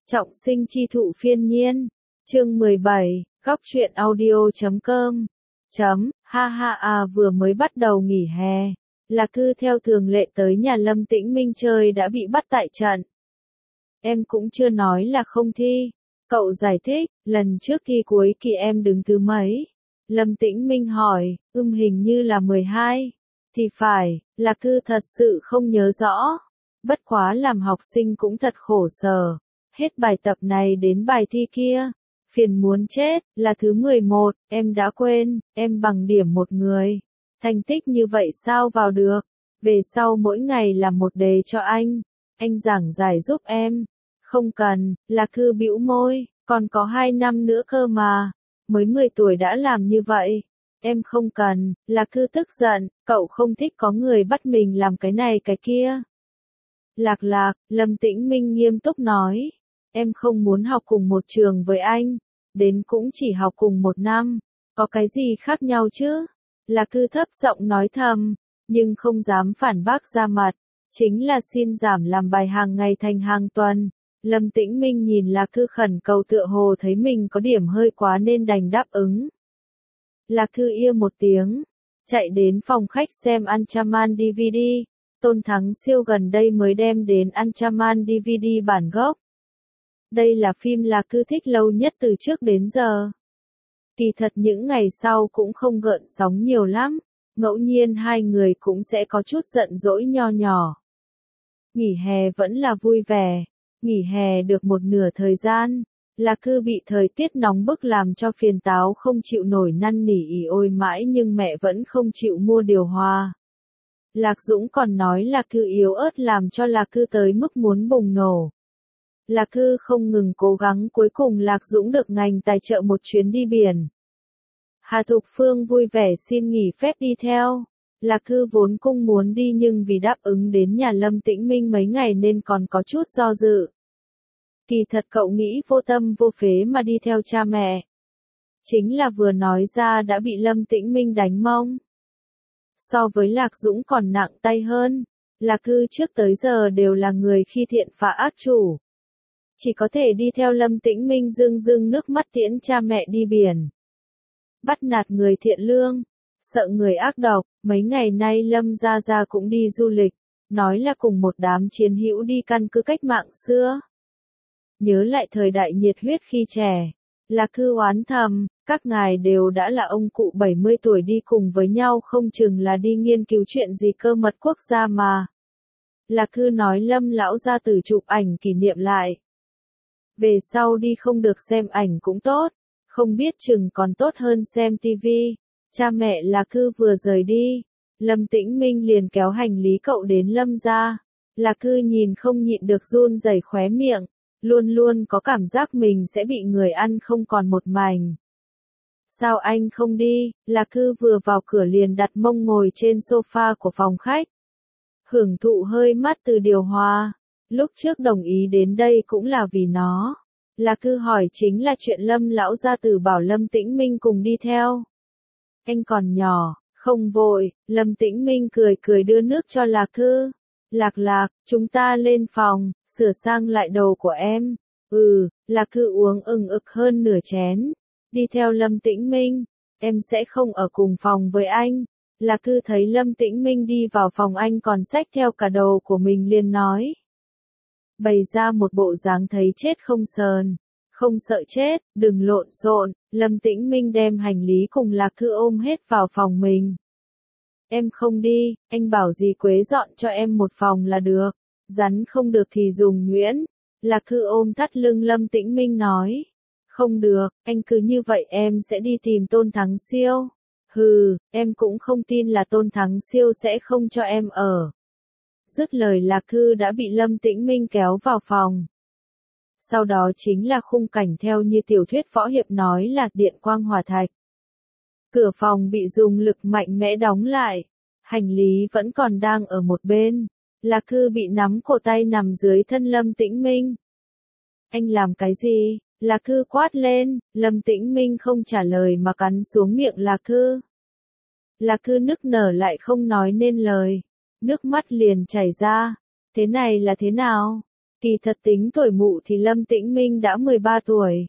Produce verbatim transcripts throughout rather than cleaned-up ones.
Trọng sinh chi thụ phiên nhiên. Chương mười bảy, góc truyện audio chấm com. Chấm, ha ha à vừa mới bắt đầu nghỉ hè. Lạc Thư theo thường lệ tới nhà Lâm Tĩnh Minh chơi đã bị bắt tại trận. Em cũng chưa nói là không thi. Cậu giải thích, lần trước thi cuối kỳ em đứng thứ mấy? Lâm Tĩnh Minh hỏi, ưm hình như là mười hai. Thì phải, Lạc Thư thật sự không nhớ rõ. Bất quá làm học sinh cũng thật khổ sở. Hết bài tập này đến bài thi kia. Phiền muốn chết, là thứ mười một, em đã quên, em bằng điểm một người. Thành tích như vậy sao vào được? Về sau mỗi ngày làm một đề cho anh. Anh giảng giải giúp em. Không cần, Lạc Thư bĩu môi, còn có hai năm nữa cơ mà. Mới mười tuổi đã làm như vậy. Em không cần, Lạc Thư tức giận, cậu không thích có người bắt mình làm cái này cái kia. Lạc lạc, Lâm Tĩnh Minh nghiêm túc nói. Em không muốn học cùng một trường với anh. Đến cũng chỉ học cùng một năm. Có cái gì khác nhau chứ? Lạc Thư thấp giọng nói thầm, nhưng không dám phản bác ra mặt. Chính là xin giảm làm bài hàng ngày thành hàng tuần. Lâm Tĩnh Minh nhìn Lạc Thư khẩn cầu tựa hồ thấy mình có điểm hơi quá nên đành đáp ứng. Lạc Thư ia một tiếng, chạy đến phòng khách xem Anchorman đê vê đê. Tôn Thắng Siêu gần đây mới đem đến Anchorman đê vê đê bản gốc. Đây là phim Lạc Thư thích lâu nhất từ trước đến giờ. Kỳ thật những ngày sau cũng không gợn sóng nhiều lắm, ngẫu nhiên hai người cũng sẽ có chút giận dỗi nho nhỏ. Nghỉ hè vẫn là vui vẻ, nghỉ hè được một nửa thời gian, Lạc Thư bị thời tiết nóng bức làm cho phiền táo không chịu nổi năn nỉ ỉ ôi mãi nhưng mẹ vẫn không chịu mua điều hòa. Lạc Dũng còn nói Lạc Thư yếu ớt làm cho Lạc Thư tới mức muốn bùng nổ. Lạc Thư không ngừng cố gắng cuối cùng Lạc Dũng được ngành tài trợ một chuyến đi biển. Hà Thục Phương vui vẻ xin nghỉ phép đi theo. Lạc Thư vốn cũng muốn đi nhưng vì đáp ứng đến nhà Lâm Tĩnh Minh mấy ngày nên còn có chút do dự. Kỳ thật cậu nghĩ vô tâm vô phế mà đi theo cha mẹ. Chính là vừa nói ra đã bị Lâm Tĩnh Minh đánh mông. So với Lạc Dũng còn nặng tay hơn. Lạc Thư trước tới giờ đều là người khi thiện phá ác chủ. Chỉ có thể đi theo Lâm Tĩnh Minh rưng rưng nước mắt tiễn cha mẹ đi biển. Bắt nạt người thiện lương, sợ người ác độc, mấy ngày nay Lâm Gia Gia cũng đi du lịch, nói là cùng một đám chiến hữu đi căn cứ cách mạng xưa. Nhớ lại thời đại nhiệt huyết khi trẻ, Lạc Thư oán thầm, các ngài đều đã là ông cụ bảy mươi tuổi đi cùng với nhau không chừng là đi nghiên cứu chuyện gì cơ mật quốc gia mà. Lạc Thư nói Lâm lão gia tử chụp ảnh kỷ niệm lại. Về sau đi không được xem ảnh cũng tốt, không biết chừng còn tốt hơn xem tivi. Cha mẹ Lạc Thư vừa rời đi, Lâm Tĩnh Minh liền kéo hành lý cậu đến Lâm gia. Lạc Thư nhìn không nhịn được run rẩy khóe miệng, luôn luôn có cảm giác mình sẽ bị người ăn không còn một mảnh. Sao anh không đi? Lạc Thư vừa vào cửa liền đặt mông ngồi trên sofa của phòng khách. Hưởng thụ hơi mát từ điều hòa. Lúc trước đồng ý đến đây cũng là vì nó. Lạc Thư hỏi chính là chuyện Lâm lão gia tử bảo Lâm Tĩnh Minh cùng đi theo. Anh còn nhỏ, không vội, Lâm Tĩnh Minh cười cười đưa nước cho Lạc Thư. Lạc lạc, chúng ta lên phòng, sửa sang lại đồ của em. Ừ, Lạc Thư uống ừng ực hơn nửa chén. Đi theo Lâm Tĩnh Minh, em sẽ không ở cùng phòng với anh. Lạc Thư thấy Lâm Tĩnh Minh đi vào phòng anh còn xách theo cả đồ của mình liền nói. Bày ra một bộ dáng thấy chết không sờn. Không sợ chết, đừng lộn xộn. Lâm Tĩnh Minh đem hành lý cùng Lạc Thư ôm hết vào phòng mình. Em không đi, anh bảo dì Quế dọn cho em một phòng là được. Rắn không được thì dùng nhuyễn. Lạc Thư ôm thắt lưng Lâm Tĩnh Minh nói. Không được, anh cứ như vậy em sẽ đi tìm Tôn Thắng Siêu. Hừ, em cũng không tin là Tôn Thắng Siêu sẽ không cho em ở. Dứt lời Lạc Thư đã bị Lâm Tĩnh Minh kéo vào phòng. Sau đó chính là khung cảnh theo như tiểu thuyết võ hiệp nói là điện quang hỏa thạch. Cửa phòng bị dùng lực mạnh mẽ đóng lại. Hành lý vẫn còn đang ở một bên. Lạc Thư bị nắm cổ tay nằm dưới thân Lâm Tĩnh Minh. Anh làm cái gì? Lạc Thư quát lên. Lâm Tĩnh Minh không trả lời mà cắn xuống miệng Lạc Thư. Lạc Thư nức nở lại không nói nên lời. Nước mắt liền chảy ra. Thế này là thế nào? Kỳ thật tính tuổi mụ thì Lâm Tĩnh Minh đã mười ba tuổi.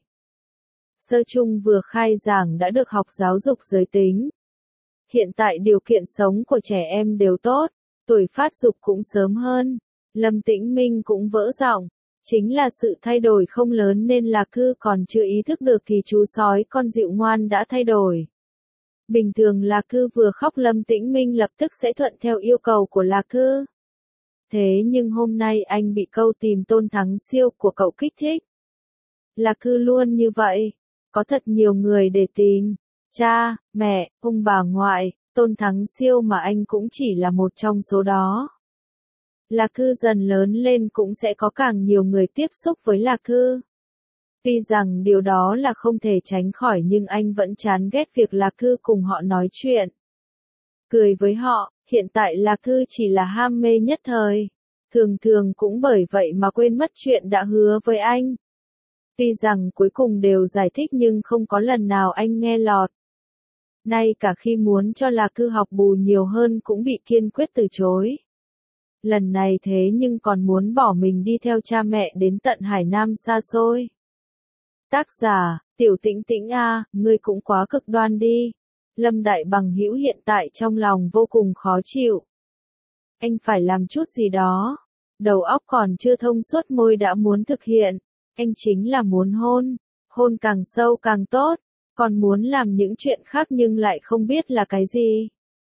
Sơ trung vừa khai giảng đã được học giáo dục giới tính. Hiện tại điều kiện sống của trẻ em đều tốt, tuổi phát dục cũng sớm hơn. Lâm Tĩnh Minh cũng vỡ giọng, chính là sự thay đổi không lớn nên Lạc Cư còn chưa ý thức được thì chú sói con dịu ngoan đã thay đổi. Bình thường Lạc Cư vừa khóc Lâm Tĩnh Minh lập tức sẽ thuận theo yêu cầu của Lạc Cư. Thế nhưng hôm nay anh bị câu tìm Tôn Thắng Siêu của cậu kích thích. Lạc Cư luôn như vậy, có thật nhiều người để tìm. Cha, mẹ, ông bà ngoại, Tôn Thắng Siêu mà anh cũng chỉ là một trong số đó. Lạc Cư dần lớn lên cũng sẽ có càng nhiều người tiếp xúc với Lạc Cư. Tuy rằng điều đó là không thể tránh khỏi nhưng anh vẫn chán ghét việc Lạc Cư cùng họ nói chuyện. Cười với họ, hiện tại Lạc Cư chỉ là ham mê nhất thời. Thường thường cũng bởi vậy mà quên mất chuyện đã hứa với anh. Tuy rằng cuối cùng đều giải thích nhưng không có lần nào anh nghe lọt. Nay cả khi muốn cho Lạc Cư học bù nhiều hơn cũng bị kiên quyết từ chối. Lần này thế nhưng còn muốn bỏ mình đi theo cha mẹ đến tận Hải Nam xa xôi. Tác giả, Tiểu Tĩnh Tĩnh a, ngươi cũng quá cực đoan đi. Lâm Đại Bằng Hữu hiện tại trong lòng vô cùng khó chịu. Anh phải làm chút gì đó. Đầu óc còn chưa thông suốt môi đã muốn thực hiện. Anh chính là muốn hôn. Hôn càng sâu càng tốt. Còn muốn làm những chuyện khác nhưng lại không biết là cái gì.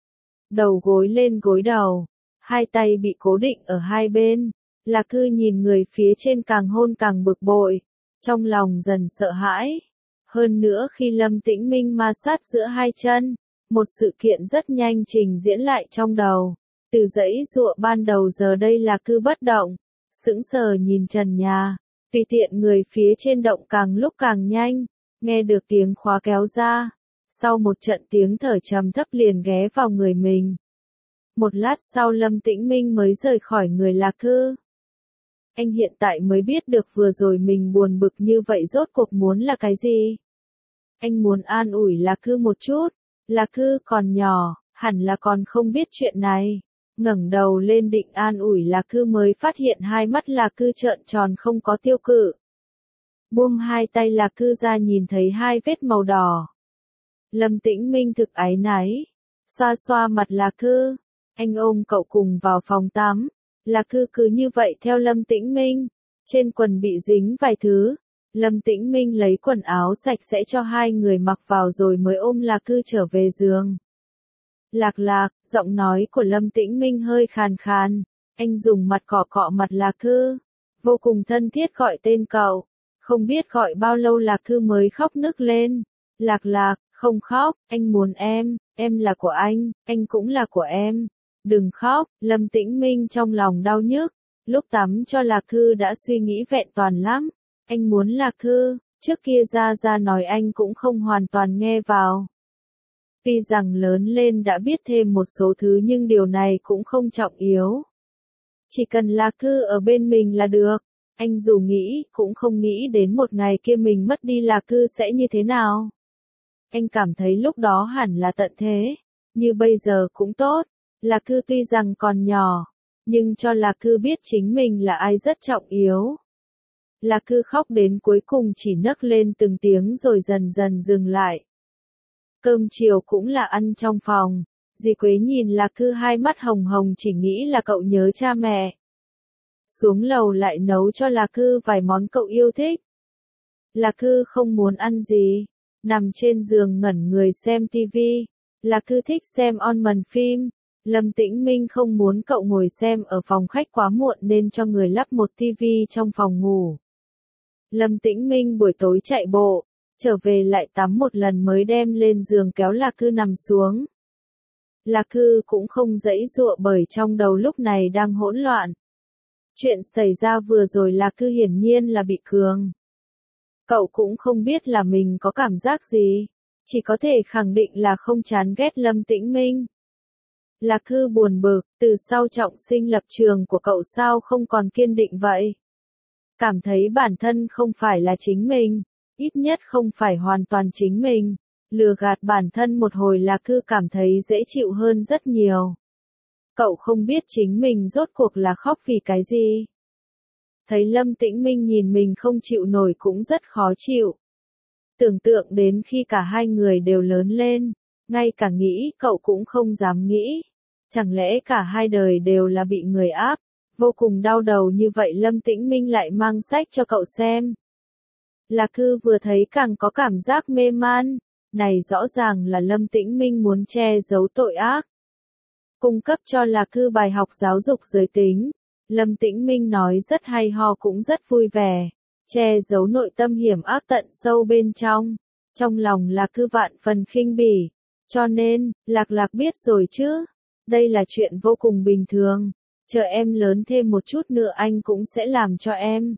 Đầu gối lên gối đầu. Hai tay bị cố định ở hai bên. Lạc Cư nhìn người phía trên càng hôn càng bực bội. Trong lòng dần sợ hãi. Hơn nữa khi Lâm Tĩnh Minh ma sát giữa hai chân, một sự kiện rất nhanh trình diễn lại trong đầu. Từ dãy giụa ban đầu giờ đây Lạc Cư bất động, sững sờ nhìn trần nhà, tùy tiện người phía trên động càng lúc càng nhanh, nghe được tiếng khóa kéo ra. Sau một trận tiếng thở trầm thấp liền ghé vào người mình. Một lát sau Lâm Tĩnh Minh mới rời khỏi người Lạc Cư. Anh hiện tại mới biết được vừa rồi mình buồn bực như vậy rốt cuộc muốn là cái gì. Anh muốn an ủi Lạc Cư một chút. Lạc Cư còn nhỏ, hẳn là còn không biết chuyện này. Ngẩng đầu lên định an ủi Lạc Cư mới phát hiện hai mắt Lạc Cư trợn tròn không có tiêu cự. Buông hai tay Lạc Cư ra nhìn thấy hai vết màu đỏ. Lâm Tĩnh Minh thực áy náy. Xoa xoa mặt Lạc Cư. Anh ôm cậu cùng vào phòng tắm. Lạc Cư cứ như vậy theo Lâm Tĩnh Minh. Trên quần bị dính vài thứ. Lâm Tĩnh Minh lấy quần áo sạch sẽ cho hai người mặc vào rồi mới ôm Lạc Cư trở về giường. Lạc Lạc, giọng nói của Lâm Tĩnh Minh hơi khàn khàn. Anh dùng mặt cọ cọ mặt Lạc Cư. Vô cùng thân thiết gọi tên cậu. Không biết gọi bao lâu Lạc Cư mới khóc nức lên. Lạc Lạc, không khóc, anh muốn em, em là của anh, anh cũng là của em. Đừng khóc, Lâm Tĩnh Minh trong lòng đau nhức. Lúc tắm cho Lạc Cư đã suy nghĩ vẹn toàn lắm. Anh muốn Lạc Cư, trước kia Gia Gia nói anh cũng không hoàn toàn nghe vào. Tuy rằng lớn lên đã biết thêm một số thứ nhưng điều này cũng không trọng yếu. Chỉ cần Lạc Cư ở bên mình là được. Anh dù nghĩ, cũng không nghĩ đến một ngày kia mình mất đi Lạc Cư sẽ như thế nào. Anh cảm thấy lúc đó hẳn là tận thế. Như bây giờ cũng tốt. Lạc Cư tuy rằng còn nhỏ, nhưng cho Lạc Cư biết chính mình là ai rất trọng yếu. Lạc Cư khóc đến cuối cùng chỉ nấc lên từng tiếng rồi dần dần dừng lại. Cơm chiều cũng là ăn trong phòng. Dì Quế nhìn Lạc Cư hai mắt hồng hồng chỉ nghĩ là cậu nhớ cha mẹ. Xuống lầu lại nấu cho Lạc Cư vài món cậu yêu thích. Lạc Cư không muốn ăn gì. Nằm trên giường ngẩn người xem tivi. Lạc Cư thích xem on màn phim. Lâm Tĩnh Minh không muốn cậu ngồi xem ở phòng khách quá muộn nên cho người lắp một tivi trong phòng ngủ. Lâm Tĩnh Minh buổi tối chạy bộ, trở về lại tắm một lần mới đem lên giường kéo Lạc Cư nằm xuống. Lạc Cư cũng không dãy dụa bởi trong đầu lúc này đang hỗn loạn. Chuyện xảy ra vừa rồi Lạc Cư hiển nhiên là bị cường. Cậu cũng không biết là mình có cảm giác gì, chỉ có thể khẳng định là không chán ghét Lâm Tĩnh Minh. Lạc Cư buồn bực, từ sau trọng sinh lập trường của cậu sao không còn kiên định vậy? Cảm thấy bản thân không phải là chính mình, ít nhất không phải hoàn toàn chính mình. Lừa gạt bản thân một hồi Lạc Cư cảm thấy dễ chịu hơn rất nhiều. Cậu không biết chính mình rốt cuộc là khóc vì cái gì. thấy Lâm Tĩnh Minh nhìn mình không chịu nổi cũng rất khó chịu. Tưởng tượng đến khi cả hai người đều lớn lên, ngay cả nghĩ cậu cũng không dám nghĩ. Chẳng lẽ cả hai đời đều là bị người áp, vô cùng đau đầu như vậy. Lâm Tĩnh Minh lại mang sách cho cậu xem. Lạc Thư vừa thấy càng có cảm giác mê man, này rõ ràng là Lâm Tĩnh Minh muốn che giấu tội ác. Cung cấp cho Lạc Thư bài học giáo dục giới tính, Lâm Tĩnh Minh nói rất hay ho cũng rất vui vẻ, che giấu nội tâm hiểm ác tận sâu bên trong. Trong lòng Lạc Thư vạn phần khinh bỉ, cho nên, Lạc Lạc biết rồi chứ, đây là chuyện vô cùng bình thường, chờ em lớn thêm một chút nữa anh cũng sẽ làm cho em.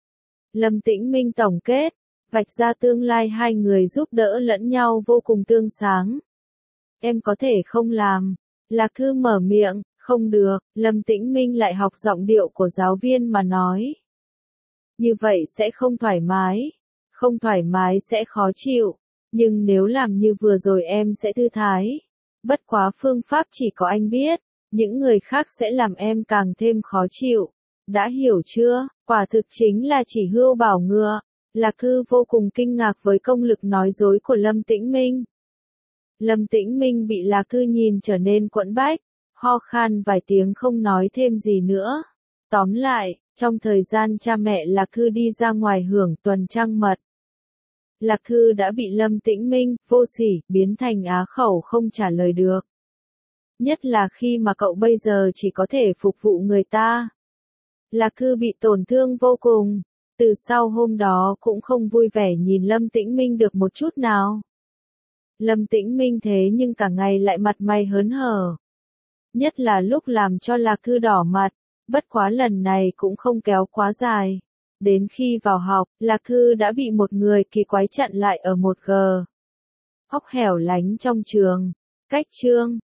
Lâm Tĩnh Minh tổng kết, vạch ra tương lai hai người giúp đỡ lẫn nhau vô cùng tươi sáng. Em có thể không làm. Lạc Thư mở miệng, không được, Lâm Tĩnh Minh lại học giọng điệu của giáo viên mà nói. Như vậy sẽ không thoải mái, không thoải mái sẽ khó chịu, nhưng nếu làm như vừa rồi em sẽ thư thái. Bất quá phương pháp chỉ có anh biết, những người khác sẽ làm em càng thêm khó chịu. Đã hiểu chưa? Quả thực chính là chỉ hươu bảo ngựa. Lạc Thư vô cùng kinh ngạc với công lực nói dối của Lâm Tĩnh Minh. Lâm Tĩnh Minh bị Lạc Thư nhìn trở nên quẫn bách, ho khan vài tiếng không nói thêm gì nữa. Tóm lại, trong thời gian cha mẹ Lạc Thư đi ra ngoài hưởng tuần trăng mật, Lạc Thư đã bị Lâm Tĩnh Minh, vô sỉ, biến thành á khẩu không trả lời được. Nhất là khi mà cậu bây giờ chỉ có thể phục vụ người ta. Lạc Thư bị tổn thương vô cùng, từ sau hôm đó cũng không vui vẻ nhìn Lâm Tĩnh Minh được một chút nào. Lâm Tĩnh Minh thế nhưng cả ngày lại mặt mày hớn hở. Nhất là lúc làm cho Lạc Thư đỏ mặt, bất quá lần này cũng không kéo quá dài. Đến khi vào học, Lạc Thư đã bị một người kỳ quái chặn lại ở một góc hẻo lánh trong trường. Cách chương